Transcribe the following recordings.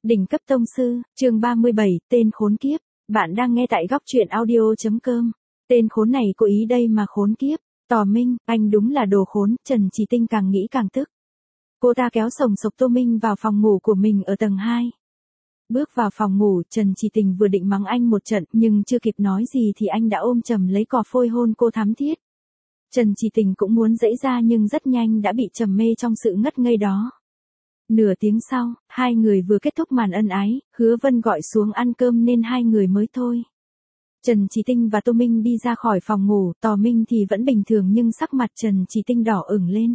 Đỉnh cấp tông sư, chương 37, tên khốn kiếp. Bạn đang nghe tại góc truyện audio.com. Tên khốn này cố ý đây mà khốn kiếp. Tò Minh, anh đúng là đồ khốn. Trần Chỉ Tinh càng nghĩ càng tức. Cô ta kéo sồng sộc Tô Minh vào phòng ngủ của mình ở tầng 2. Bước vào phòng ngủ, Trần Chỉ Tình vừa định mắng anh một trận, nhưng chưa kịp nói gì thì anh đã ôm chầm lấy cò phôi hôn cô thắm thiết. Trần Chỉ Tình cũng muốn giãy ra nhưng rất nhanh đã bị trầm mê trong sự ngất ngây đó. Nửa tiếng sau, hai người vừa kết thúc màn ân ái, Hứa Vân gọi xuống ăn cơm nên hai người mới thôi. Trần Chỉ Tinh và Tô Minh đi ra khỏi phòng ngủ, Tò Minh thì vẫn bình thường nhưng sắc mặt Trần Chỉ Tinh đỏ ửng lên.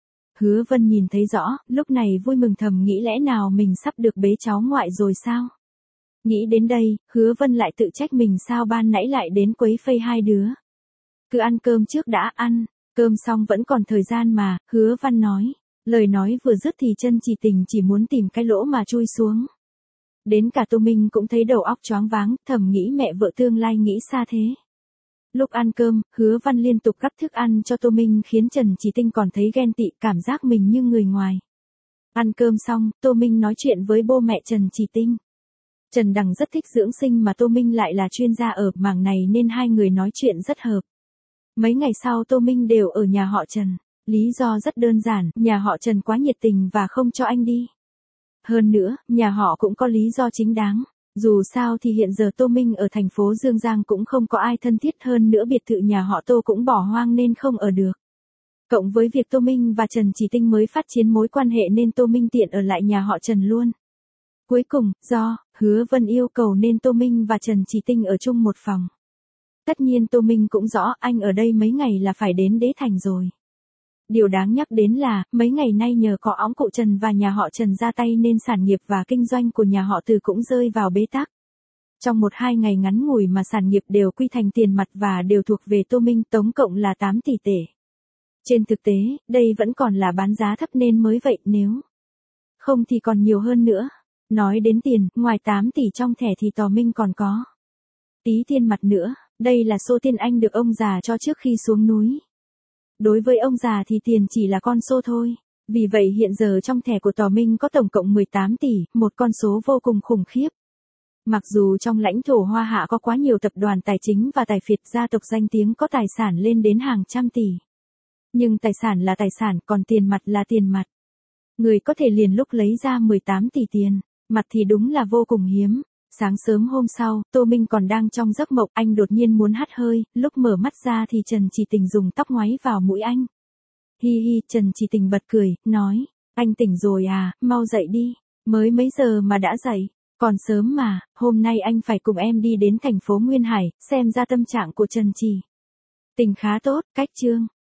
Hứa Vân nhìn thấy rõ, lúc này vui mừng thầm nghĩ lẽ nào mình sắp được bế cháu ngoại rồi sao? Nghĩ đến đây, Hứa Vân lại tự trách mình sao ban nãy lại đến quấy phây hai đứa. Cứ ăn cơm trước đã, ăn, cơm xong vẫn còn thời gian mà, Hứa Vân nói. Lời nói vừa dứt thì Trần Chỉ Tình chỉ muốn tìm cái lỗ mà chui xuống. Đến cả Tô Minh cũng thấy đầu óc choáng váng, thầm nghĩ mẹ vợ tương lai nghĩ xa thế. Lúc ăn cơm, Hứa Văn liên tục gắp thức ăn cho Tô Minh khiến Trần Chỉ Tinh còn thấy ghen tị, cảm giác mình như người ngoài. Ăn cơm xong, Tô Minh nói chuyện với bố mẹ Trần Chỉ Tinh. Trần Đằng rất thích dưỡng sinh mà Tô Minh lại là chuyên gia ở mảng này nên hai người nói chuyện rất hợp. Mấy ngày sau Tô Minh đều ở nhà họ Trần. Lý do rất đơn giản, nhà họ Trần quá nhiệt tình và không cho anh đi. Hơn nữa, nhà họ cũng có lý do chính đáng. Dù sao thì hiện giờ Tô Minh ở thành phố Dương Giang cũng không có ai thân thiết, hơn nữa biệt thự nhà họ Tô cũng bỏ hoang nên không ở được. Cộng với việc Tô Minh và Trần Chỉ Tinh mới phát triển mối quan hệ nên Tô Minh tiện ở lại nhà họ Trần luôn. Cuối cùng, do Hứa Vân yêu cầu nên Tô Minh và Trần Chỉ Tinh ở chung một phòng. Tất nhiên Tô Minh cũng rõ anh ở đây mấy ngày là phải đến Đế Thành rồi. Điều đáng nhắc đến là, mấy ngày nay nhờ có óng cụ Trần và nhà họ Trần ra tay nên sản nghiệp và kinh doanh của nhà họ Từ cũng rơi vào bế tắc. Trong 1-2 ngày ngắn ngủi mà sản nghiệp đều quy thành tiền mặt và đều thuộc về Tô Minh, tổng cộng là 8 tỷ tệ. Trên thực tế, đây vẫn còn là bán giá thấp nên mới vậy, nếu không thì còn nhiều hơn nữa. Nói đến tiền, ngoài 8 tỷ trong thẻ thì Tò Minh còn có tí tiền mặt nữa, đây là số tiền anh được ông già cho trước khi xuống núi. Đối với ông già thì tiền chỉ là con số thôi. Vì vậy hiện giờ trong thẻ của Tò Minh có tổng cộng 18 tỷ, một con số vô cùng khủng khiếp. Mặc dù trong lãnh thổ Hoa Hạ có quá nhiều tập đoàn tài chính và tài phiệt gia tộc danh tiếng có tài sản lên đến hàng trăm tỷ. Nhưng tài sản là tài sản, còn tiền mặt là tiền mặt. Người có thể liền lúc lấy ra 18 tỷ tiền mặt thì đúng là vô cùng hiếm. Sáng sớm hôm sau, Tô Minh còn đang trong giấc mộng, anh đột nhiên muốn hắt hơi, lúc mở mắt ra thì Trần Chỉ Tình dùng tóc ngoáy vào mũi anh. Hi hi, Trần Chỉ Tình bật cười, nói, anh tỉnh rồi à, mau dậy đi, mới mấy giờ mà đã dậy, còn sớm mà, hôm nay anh phải cùng em đi đến thành phố Nguyên Hải, xem ra tâm trạng của Trần Chỉ Tình khá tốt, cách chương.